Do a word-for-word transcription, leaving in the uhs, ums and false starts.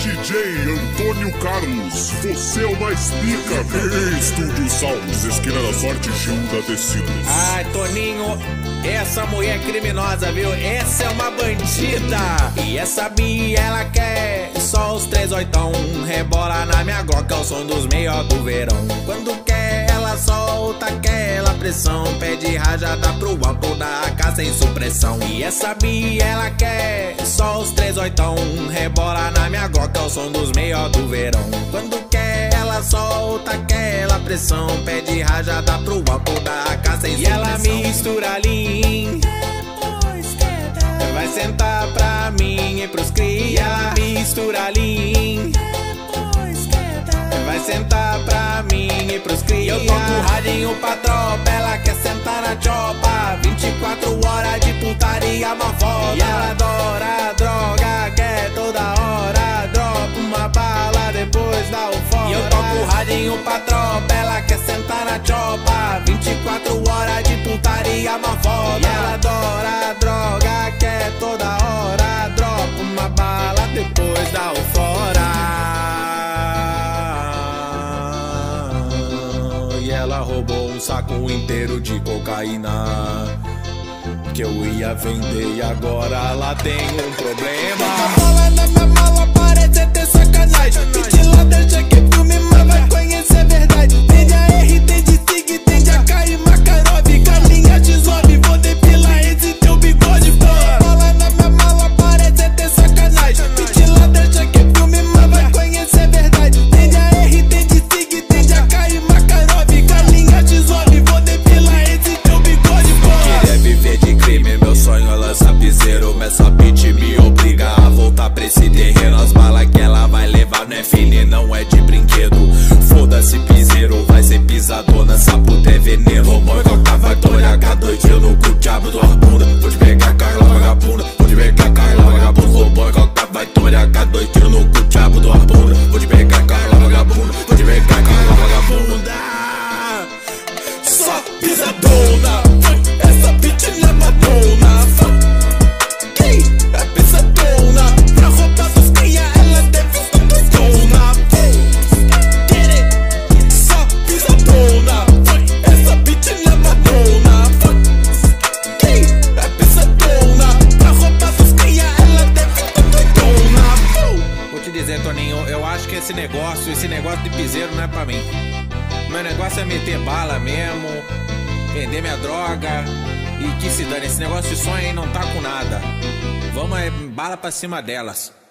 D J Antônio Carlos, você é o mais pica. Estúdio Sounds, esquina da sorte, Gilda Tecidos. Ai, Toninho, essa mulher é criminosa, viu? Essa é uma bandida. E essa Bia, ela quer só os três oitão. Rebola na minha glock, é o som dos melhores do verão. Quando quer, ela solta aquela pressão. Pede rajada pro alto da A K sem supressão. E essa Bia, ela quer só os três oitão. Rebola na minha glock, é o som dos melhores do verão. Quando quer, ela solta aquela pressão. Pede rajada pro alto da A K sem supressão. E ela mistura lean, vai sentar pra mim e pros cria. Ela mistura lean, vai sentar pra mim e pros cria. E eu toco o radinho pra tropa, ela quer sentar na chopa. Vinte e quatro horas de putaria mó foda. E ela adora droga, quer toda hora. Dropa uma bala, depois dá o fora. E eu toco o radinho pra tropa, ela quer sentar na chopa. Vinte e quatro horas de putaria mó foda. E ela adora droga, quer toda hora. Dropa uma bala, depois dá o fora. Ela roubou um saco inteiro de cocaína que eu ia vender e agora ela tem um problema. A bola na minha mala parece ter sacanagem. Pedi lá, deixa que filme, mas vai conhecer a verdade. Tende a R, tende Sig, tende a K e Makarov. Galinha desobe, vou depilar esse teu bigode, pô. A bola na minha mala parece ter sacanagem. Pedi lá, deixa que filme, mas vai conhecer a verdade. Tende a R, tende Sig, tende a K e Makarov. Galinha desobe, vou depilar esse teu bigode, pô. Queria viver de crime, meu sonho é lançar piseiro. Mas essa bitch me obriga a voltar pra esse terreno. As balas que ela vai levar não é fine, não é de brinquedo. Foda-se piseiro, vai ser pisadona, essa puta é veneno. Mãe, coca vai torar K dois eu no cu, diabo do bunda. Vou te pegar, Carla vagabunda, vou te pegar, Carla vagabunda. Vou boy, coca vai torar K dois eu no cu, diabo do bunda. Vou te pegar, Carla vagabunda, vou te pegar, Carla vagabunda. Só pisadona, essa bitch não é madonna. Quem é pisadona? Pra roubar dos cria, ela deve estar pisadona. Só pisadona, essa bitch não é madonna. Quem é pisadona? Pra roubar dos cria, ela deve estar pisadona. Vou te dizer, Toninho, eu acho que esse negócio, esse negócio de piseiro não é pra mim. Meu negócio é meter bala mesmo, vender minha droga e que se dane. Esse negócio de sonho aí não tá com nada. Vamos é bala pra cima delas.